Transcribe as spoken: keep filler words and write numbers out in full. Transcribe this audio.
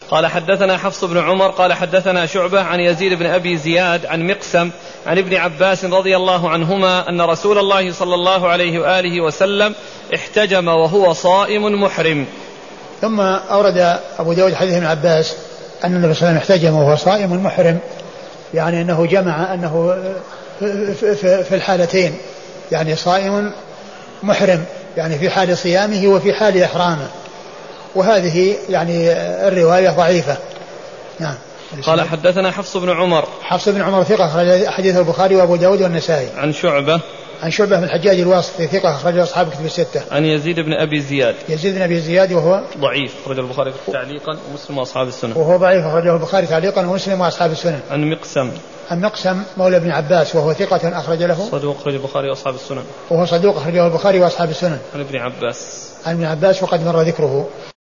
قال حدثنا حفص بن عمر قال حدثنا شعبة عن يزيد بن أبي زياد عن مقسم عن ابن عباس رضي الله عنهما أن رسول الله صلى الله عليه وآله وسلم احتجم وهو صائم محرم. ثم أورد أبو داود حديث ابن عباس أن النبي صلى الله عليه وسلم احتجم وهو صائم محرم، يعني أنه جمع أنه في الحالتين، يعني صائم محرم يعني في حال صيامه وفي حال إحرامه، وهذه يعني الرواية ضعيفة. نعم. قال حدثنا حفص بن عمر حفص بن عمر ثقة أخرج حديث البخاري وأبو داود والنسائي. عن شعبة عن شعبة بن الحجاج الواسطي ثقة أخرج أصحاب كتب الستة. عن يزيد بن أبي زياد يزيد بن أبي زياد وهو ضعيف أخرجه البخاري تعليقا ومسلم وأصحاب السنن. وهو ضعيف أخرجه البخاري تعليقا ومسلم وأصحاب السنن. عن مقسم عن مقسم مولى ابن عباس وهو ثقة أخرج له صدوق أخرج البخاري وأصحاب السنن. وهو صدوق أخرجه البخاري وأصحاب السنن. عن ابن عباس عن ابن عباس وقد مر ذكره.